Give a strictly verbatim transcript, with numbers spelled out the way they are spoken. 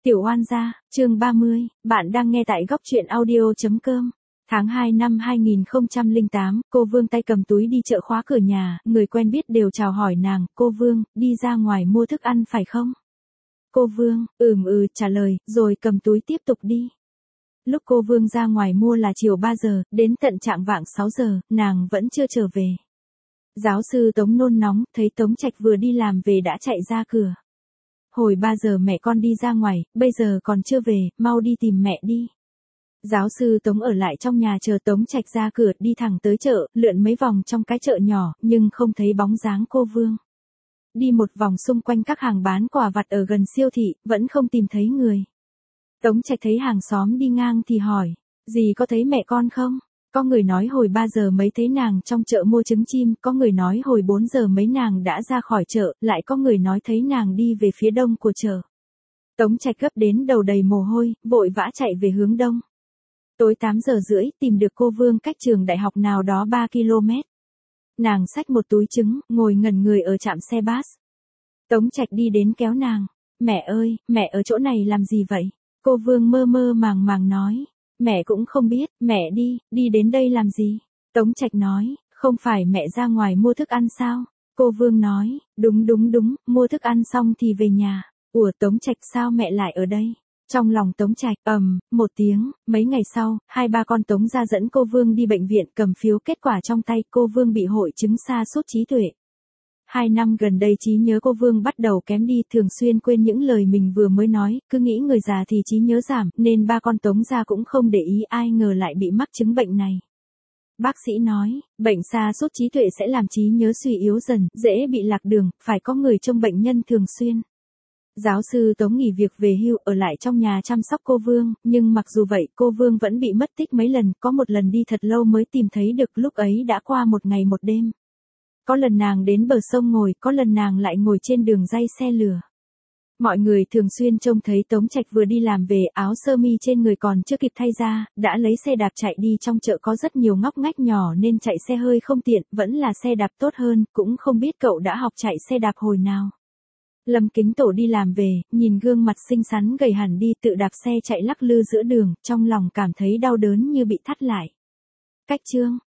Tiểu oan gia, chương ba mươi, bạn đang nghe tại góc truyện audio.com. Tháng hai năm hai nghìn không trăm lẻ tám, cô Vương tay cầm túi đi chợ khóa cửa nhà, người quen biết đều chào hỏi nàng, cô Vương, đi ra ngoài mua thức ăn phải không? Cô Vương, ừm ừ, trả lời, rồi cầm túi tiếp tục đi. Lúc cô Vương ra ngoài mua là chiều ba giờ, đến tận trạng vạng sáu giờ, nàng vẫn chưa trở về. Giáo sư Tống nôn nóng, thấy Tống Trạch vừa đi làm về đã chạy ra cửa. Hồi ba giờ mẹ con đi ra ngoài, bây giờ còn chưa về, mau đi tìm mẹ đi. Giáo sư Tống ở lại trong nhà chờ Tống Trạch ra cửa, đi thẳng tới chợ, lượn mấy vòng trong cái chợ nhỏ, nhưng không thấy bóng dáng cô Vương. Đi một vòng xung quanh các hàng bán quà vặt ở gần siêu thị, vẫn không tìm thấy người. Tống Trạch thấy hàng xóm đi ngang thì hỏi, dì có thấy mẹ con không? Có người nói hồi ba giờ mấy thấy nàng trong chợ mua trứng chim, có người nói hồi bốn giờ mấy nàng đã ra khỏi chợ, lại có người nói thấy nàng đi về phía đông của chợ. Tống Trạch gấp đến đầu đầy mồ hôi, vội vã chạy về hướng đông. Tối tám giờ rưỡi tìm được cô Vương cách trường đại học nào đó ba ki lô mét. Nàng xách một túi trứng, ngồi ngẩn người ở trạm xe bus. Tống Trạch đi đến kéo nàng. Mẹ ơi, mẹ ở chỗ này làm gì vậy? Cô Vương mơ mơ màng màng nói. Mẹ cũng không biết, mẹ đi, đi đến đây làm gì? Tống Trạch nói, không phải mẹ ra ngoài mua thức ăn sao? Cô Vương nói, đúng đúng đúng, mua thức ăn xong thì về nhà. Ủa Tống Trạch sao mẹ lại ở đây? Trong lòng Tống Trạch, ầm, một tiếng, mấy ngày sau, hai ba con Tống ra dẫn cô Vương đi bệnh viện cầm phiếu kết quả trong tay, cô Vương bị hội chứng sa sút trí tuệ. Hai năm gần đây trí nhớ cô Vương bắt đầu kém đi, thường xuyên quên những lời mình vừa mới nói, cứ nghĩ người già thì trí nhớ giảm, nên ba con Tống ra cũng không để ý, ai ngờ lại bị mắc chứng bệnh này. Bác sĩ nói, bệnh sa sút trí tuệ sẽ làm trí nhớ suy yếu dần, dễ bị lạc đường, phải có người trông bệnh nhân thường xuyên. Giáo sư Tống nghỉ việc về hưu ở lại trong nhà chăm sóc cô Vương, nhưng mặc dù vậy cô Vương vẫn bị mất tích mấy lần, có một lần đi thật lâu mới tìm thấy được, lúc ấy đã qua một ngày một đêm. Có lần nàng đến bờ sông ngồi, có lần nàng lại ngồi trên đường ray xe lửa. Mọi người thường xuyên trông thấy Tống Trạch vừa đi làm về, áo sơ mi trên người còn chưa kịp thay ra, đã lấy xe đạp chạy đi, trong chợ có rất nhiều ngóc ngách nhỏ nên chạy xe hơi không tiện, vẫn là xe đạp tốt hơn, cũng không biết cậu đã học chạy xe đạp hồi nào. Lâm Kính Tổ đi làm về, nhìn gương mặt xinh xắn gầy hẳn đi, tự đạp xe chạy lắc lư giữa đường, trong lòng cảm thấy đau đớn như bị thắt lại. Cách chương